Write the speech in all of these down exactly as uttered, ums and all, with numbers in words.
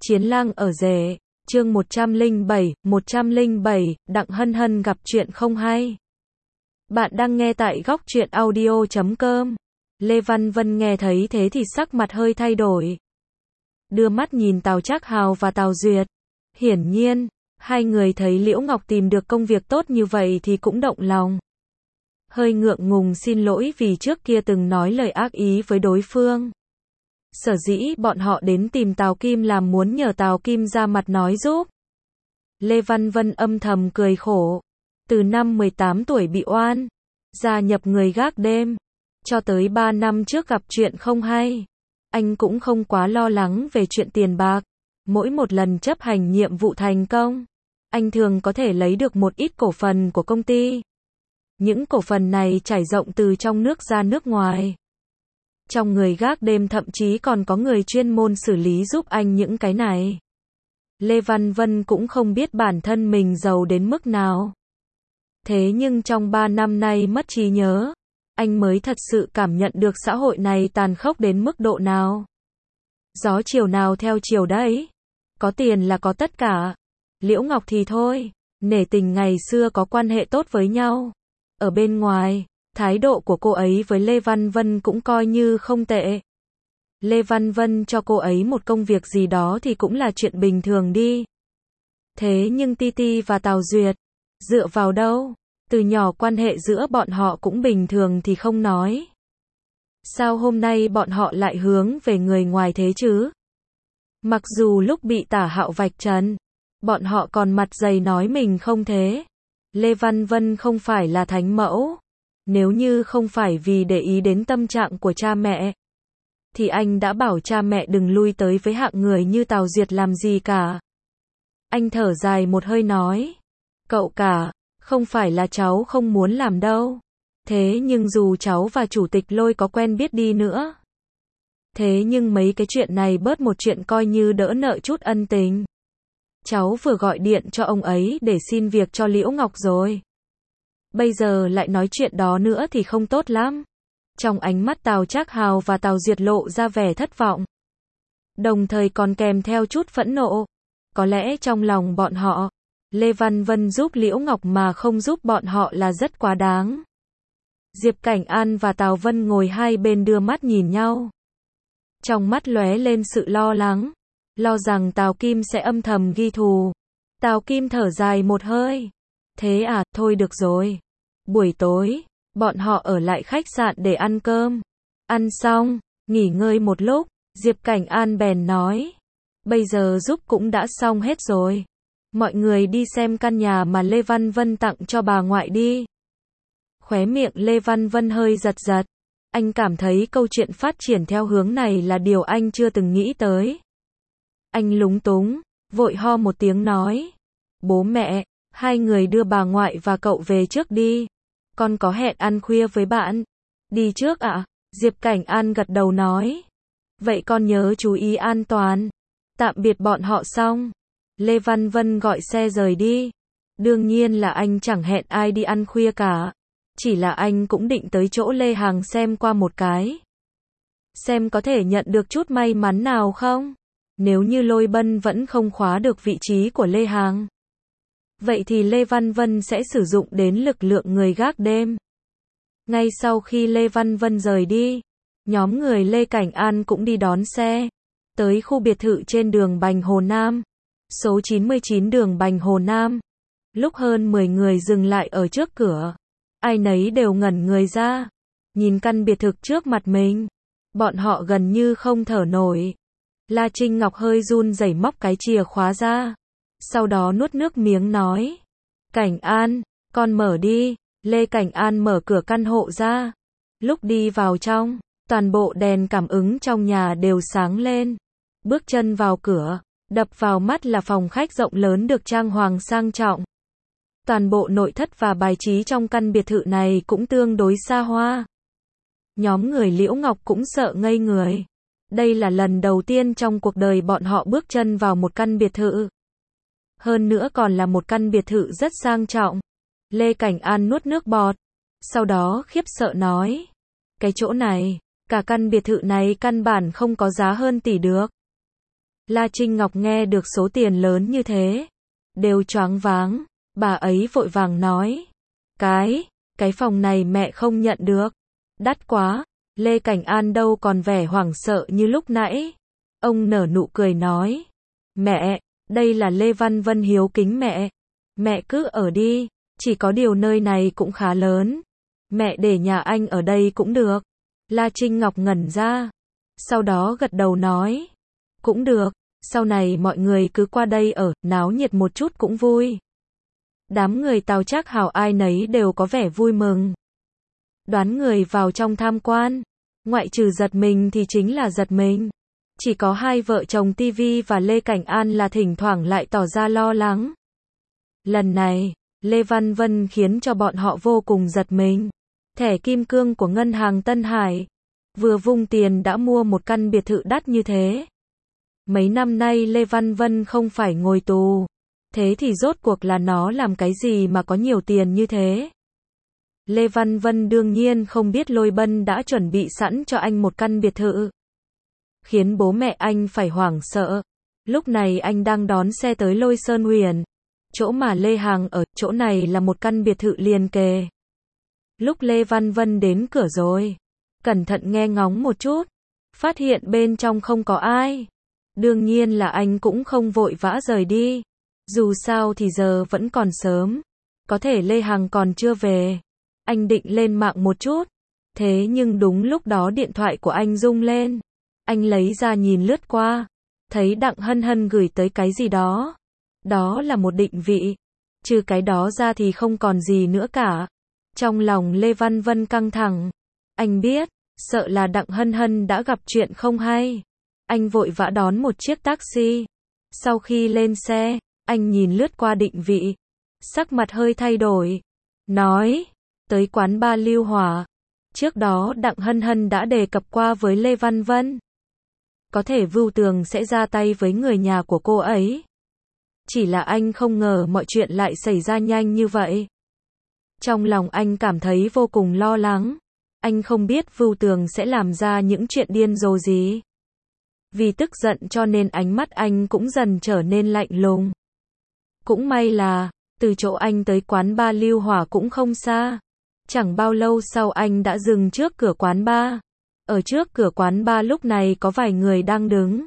Chiến lang ở rể, chương một trăm lẻ bảy, một trăm lẻ bảy, Đặng Hân Hân gặp chuyện không hay. Bạn đang nghe tại góc truyện audio chấm com. Lê Văn Vân nghe thấy thế thì sắc mặt hơi thay đổi. Đưa mắt nhìn Tào Trác Hào và Tào Duyệt. Hiển nhiên, hai người thấy Liễu Ngọc tìm được công việc tốt như vậy thì cũng động lòng. Hơi ngượng ngùng xin lỗi vì trước kia từng nói lời ác ý với đối phương. Sở dĩ bọn họ đến tìm Tào Kim là muốn nhờ Tào Kim ra mặt nói giúp. Lê Văn Vân âm thầm cười khổ. Từ năm mười tám tuổi bị oan, gia nhập người gác đêm, cho tới ba năm trước gặp chuyện không hay. Anh cũng không quá lo lắng về chuyện tiền bạc. Mỗi một lần chấp hành nhiệm vụ thành công, anh thường có thể lấy được một ít cổ phần của công ty. Những cổ phần này trải rộng từ trong nước ra nước ngoài. Trong người gác đêm thậm chí còn có người chuyên môn xử lý giúp anh những cái này. Lê Văn Vân cũng không biết bản thân mình giàu đến mức nào. Thế nhưng trong ba năm nay mất trí nhớ, anh mới thật sự cảm nhận được xã hội này tàn khốc đến mức độ nào. Gió chiều nào theo chiều đấy. Có tiền là có tất cả. Liễu Ngọc thì thôi, nể tình ngày xưa có quan hệ tốt với nhau. Ở bên ngoài, thái độ của cô ấy với Lê Văn Vân cũng coi như không tệ. Lê Văn Vân cho cô ấy một công việc gì đó thì cũng là chuyện bình thường đi. Thế nhưng Titi và Tào Duyệt, dựa vào đâu? Từ nhỏ quan hệ giữa bọn họ cũng bình thường thì không nói. Sao hôm nay bọn họ lại hướng về người ngoài thế chứ? Mặc dù lúc bị Tả Hạo vạch trần, bọn họ còn mặt dày nói mình không thế. Lê Văn Vân không phải là thánh mẫu. Nếu như không phải vì để ý đến tâm trạng của cha mẹ, thì anh đã bảo cha mẹ đừng lui tới với hạng người như Tào Duyệt làm gì cả. Anh thở dài một hơi nói, cậu cả, không phải là cháu không muốn làm đâu. Thế nhưng dù cháu và chủ tịch Lôi có quen biết đi nữa, thế nhưng mấy cái chuyện này bớt một chuyện coi như đỡ nợ chút ân tình. Cháu vừa gọi điện cho ông ấy để xin việc cho Liễu Ngọc rồi. Bây giờ lại nói chuyện đó nữa thì không tốt lắm. Trong ánh mắt Tào Trác Hào và Tào Duyệt lộ ra vẻ thất vọng. Đồng thời còn kèm theo chút phẫn nộ. Có lẽ trong lòng bọn họ, Lê Văn Vân giúp Liễu Ngọc mà không giúp bọn họ là rất quá đáng. Diệp Cảnh An và Tào Vân ngồi hai bên đưa mắt nhìn nhau. Trong mắt lóe lên sự lo lắng. Lo rằng Tào Kim sẽ âm thầm ghi thù. Tào Kim thở dài một hơi. Thế à, thôi được rồi. Buổi tối, bọn họ ở lại khách sạn để ăn cơm. Ăn xong, nghỉ ngơi một lúc, Diệp Cảnh An bèn nói. Bây giờ giúp cũng đã xong hết rồi. Mọi người đi xem căn nhà mà Lê Văn Vân tặng cho bà ngoại đi. Khóe miệng Lê Văn Vân hơi giật giật. Anh cảm thấy câu chuyện phát triển theo hướng này là điều anh chưa từng nghĩ tới. Anh lúng túng, vội ho một tiếng nói. Bố mẹ, hai người đưa bà ngoại và cậu về trước đi. Con có hẹn ăn khuya với bạn. Đi trước ạ? À? Diệp Cảnh An gật đầu nói. Vậy con nhớ chú ý an toàn. Tạm biệt bọn họ xong, Lê Văn Vân gọi xe rời đi. Đương nhiên là anh chẳng hẹn ai đi ăn khuya cả. Chỉ là anh cũng định tới chỗ Lê Hằng xem qua một cái. Xem có thể nhận được chút may mắn nào không? Nếu như Lôi Bân vẫn không khóa được vị trí của Lê Hằng, vậy thì Lê Văn Vân sẽ sử dụng đến lực lượng người gác đêm. Ngay sau khi Lê Văn Vân rời đi, nhóm người Lê Cảnh An cũng đi đón xe. Tới khu biệt thự trên đường Bành Hồ Nam. Số chín mươi chín đường Bành Hồ Nam. Lúc hơn mười người dừng lại ở trước cửa. Ai nấy đều ngẩn người ra. Nhìn căn biệt thự trước mặt mình. Bọn họ gần như không thở nổi. La Trinh Ngọc hơi run rẩy móc cái chìa khóa ra. Sau đó nuốt nước miếng nói. Cảnh An, con mở đi. Lê Cảnh An mở cửa căn hộ ra. Lúc đi vào trong, toàn bộ đèn cảm ứng trong nhà đều sáng lên. Bước chân vào cửa, đập vào mắt là phòng khách rộng lớn được trang hoàng sang trọng. Toàn bộ nội thất và bài trí trong căn biệt thự này cũng tương đối xa hoa. Nhóm người Liễu Ngọc cũng sợ ngây người. Đây là lần đầu tiên trong cuộc đời bọn họ bước chân vào một căn biệt thự. Hơn nữa còn là một căn biệt thự rất sang trọng. Lê Cảnh An nuốt nước bọt. Sau đó khiếp sợ nói. Cái chỗ này, cả căn biệt thự này căn bản không có giá hơn tỷ được. La Trinh Ngọc nghe được số tiền lớn như thế, đều choáng váng, bà ấy vội vàng nói. Cái, cái phòng này mẹ không nhận được. Đắt quá. Lê Cảnh An đâu còn vẻ hoảng sợ như lúc nãy. Ông nở nụ cười nói. Mẹ, đây là Lê Văn Vân hiếu kính mẹ. Mẹ cứ ở đi, chỉ có điều nơi này cũng khá lớn. Mẹ để nhà anh ở đây cũng được. La Trinh Ngọc ngẩn ra. Sau đó gật đầu nói. Cũng được, sau này mọi người cứ qua đây ở, náo nhiệt một chút cũng vui. Đám người Tào Trác Hào ai nấy đều có vẻ vui mừng. Đoán người vào trong tham quan, ngoại trừ giật mình thì chính là giật mình. Chỉ có hai vợ chồng ti vi và Lê Cảnh An là thỉnh thoảng lại tỏ ra lo lắng. Lần này, Lê Văn Vân khiến cho bọn họ vô cùng giật mình. Thẻ kim cương của ngân hàng Tân Hải, vừa vung tiền đã mua một căn biệt thự đắt như thế. Mấy năm nay Lê Văn Vân không phải ngồi tù. Thế thì rốt cuộc là nó làm cái gì mà có nhiều tiền như thế? Lê Văn Vân đương nhiên không biết Lôi Bân đã chuẩn bị sẵn cho anh một căn biệt thự. Khiến bố mẹ anh phải hoảng sợ. Lúc này anh đang đón xe tới Lôi Sơn Huyền. Chỗ mà Lê Hằng ở, chỗ này là một căn biệt thự liền kề. Lúc Lê Văn Vân đến cửa rồi, cẩn thận nghe ngóng một chút, phát hiện bên trong không có ai. Đương nhiên là anh cũng không vội vã rời đi. Dù sao thì giờ vẫn còn sớm. Có thể Lê Hằng còn chưa về. Anh định lên mạng một chút. Thế nhưng đúng lúc đó điện thoại của anh rung lên. Anh lấy ra nhìn lướt qua. Thấy Đặng Hân Hân gửi tới cái gì đó. Đó là một định vị. Trừ cái đó ra thì không còn gì nữa cả. Trong lòng Lê Văn Vân căng thẳng. Anh biết, sợ là Đặng Hân Hân đã gặp chuyện không hay. Anh vội vã đón một chiếc taxi. Sau khi lên xe, anh nhìn lướt qua định vị. Sắc mặt hơi thay đổi. Nói, tới quán bar Lưu Hỏa. Trước đó Đặng Hân Hân đã đề cập qua với Lê Văn Vân. Có thể Vưu Tường sẽ ra tay với người nhà của cô ấy. Chỉ là anh không ngờ mọi chuyện lại xảy ra nhanh như vậy. Trong lòng anh cảm thấy vô cùng lo lắng. Anh không biết Vưu Tường sẽ làm ra những chuyện điên rồ gì. Vì tức giận cho nên ánh mắt anh cũng dần trở nên lạnh lùng. Cũng may là, từ chỗ anh tới quán bar Lưu Hỏa cũng không xa. Chẳng bao lâu sau anh đã dừng trước cửa quán bar. Ở trước cửa quán bar lúc này có vài người đang đứng.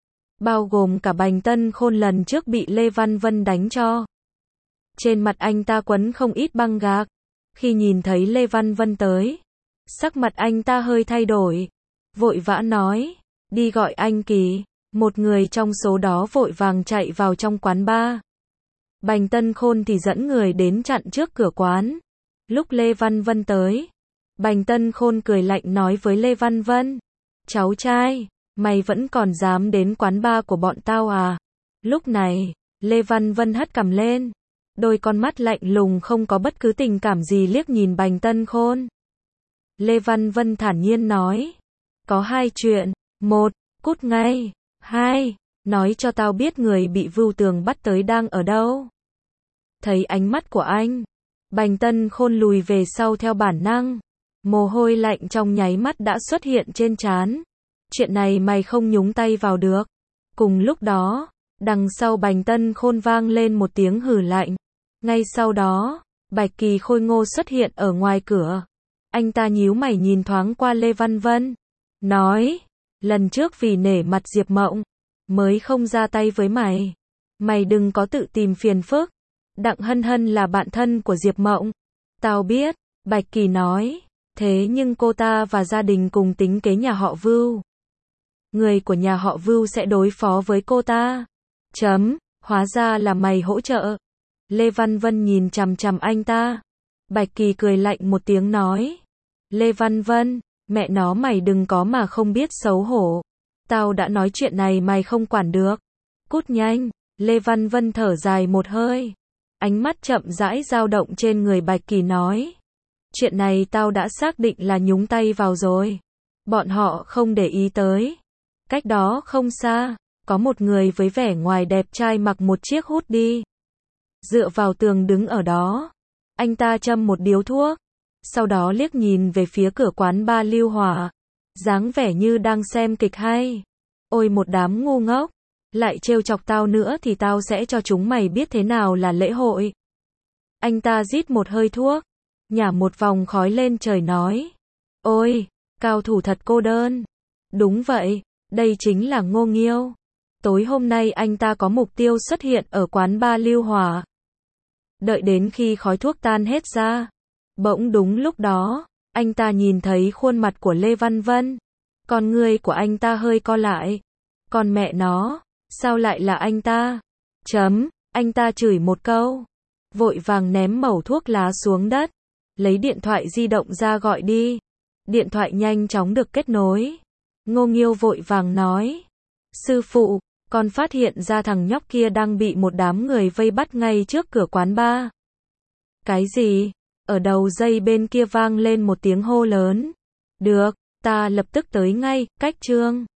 Bao gồm cả Bành Tân Khôn lần trước bị Lê Văn Vân đánh cho. Trên mặt anh ta quấn không ít băng gạc. Khi nhìn thấy Lê Văn Vân tới, sắc mặt anh ta hơi thay đổi. Vội vã nói, đi gọi anh Kỳ. Một người trong số đó vội vàng chạy vào trong quán bar. Bành Tân Khôn thì dẫn người đến chặn trước cửa quán. Lúc Lê Văn Vân tới, Bành Tân Khôn cười lạnh nói với Lê Văn Vân. Cháu trai, mày vẫn còn dám đến quán bar của bọn tao à? Lúc này, Lê Văn Vân hất cằm lên. Đôi con mắt lạnh lùng không có bất cứ tình cảm gì liếc nhìn Bành Tân Khôn. Lê Văn Vân thản nhiên nói. Có hai chuyện. Một, cút ngay. Hai, nói cho tao biết người bị Vưu Tường bắt tới đang ở đâu. Thấy ánh mắt của anh, Bành Tân Khôn lùi về sau theo bản năng. Mồ hôi lạnh trong nháy mắt đã xuất hiện trên trán. Chuyện này mày không nhúng tay vào được. Cùng lúc đó, đằng sau Bành Tân Khôn vang lên một tiếng hừ lạnh. Ngay sau đó, Bạch Kỳ Khôi Ngô xuất hiện ở ngoài cửa. Anh ta nhíu mày nhìn thoáng qua Lê Văn Vân. Nói, lần trước vì nể mặt Diệp Mộng, mới không ra tay với mày. Mày đừng có tự tìm phiền phức. Đặng Hân Hân là bạn thân của Diệp Mộng. Tao biết, Bạch Kỳ nói. Thế nhưng cô ta và gia đình cùng tính kế nhà họ Vưu. Người của nhà họ Vưu sẽ đối phó với cô ta. Chấm, hóa ra là mày hỗ trợ. Lê Văn Vân nhìn chằm chằm anh ta. Bạch Kỳ cười lạnh một tiếng nói. Lê Văn Vân, mẹ nó mày đừng có mà không biết xấu hổ. Tao đã nói chuyện này mày không quản được. Cút nhanh. Lê Văn Vân thở dài một hơi. Ánh mắt chậm rãi dao động trên người Bạch Kỳ nói. Chuyện này tao đã xác định là nhúng tay vào rồi. Bọn họ không để ý tới. Cách đó không xa, có một người với vẻ ngoài đẹp trai mặc một chiếc hút đi. Dựa vào tường đứng ở đó. Anh ta châm một điếu thuốc. Sau đó liếc nhìn về phía cửa quán bar Lưu Hỏa. Dáng vẻ như đang xem kịch hay. Ôi một đám ngu ngốc. Lại trêu chọc tao nữa thì tao sẽ cho chúng mày biết thế nào là lễ hội. Anh ta rít một hơi thuốc, nhả một vòng khói lên trời nói. Ôi, cao thủ thật cô đơn. Đúng vậy, đây chính là Ngô Nghiêu. Tối hôm nay anh ta có mục tiêu xuất hiện ở quán bar Lưu Hòa. Đợi đến khi khói thuốc tan hết ra. Bỗng đúng lúc đó, anh ta nhìn thấy khuôn mặt của Lê Văn Vân. Con người của anh ta hơi co lại. Còn mẹ nó, sao lại là anh ta? Chấm, anh ta chửi một câu. Vội vàng ném mẩu thuốc lá xuống đất. Lấy điện thoại di động ra gọi đi. Điện thoại nhanh chóng được kết nối. Ngô Nghiêu vội vàng nói. Sư phụ, con phát hiện ra thằng nhóc kia đang bị một đám người vây bắt ngay trước cửa quán bar. Cái gì? Ở đầu dây bên kia vang lên một tiếng hô lớn. Được, ta lập tức tới ngay, cách Trương.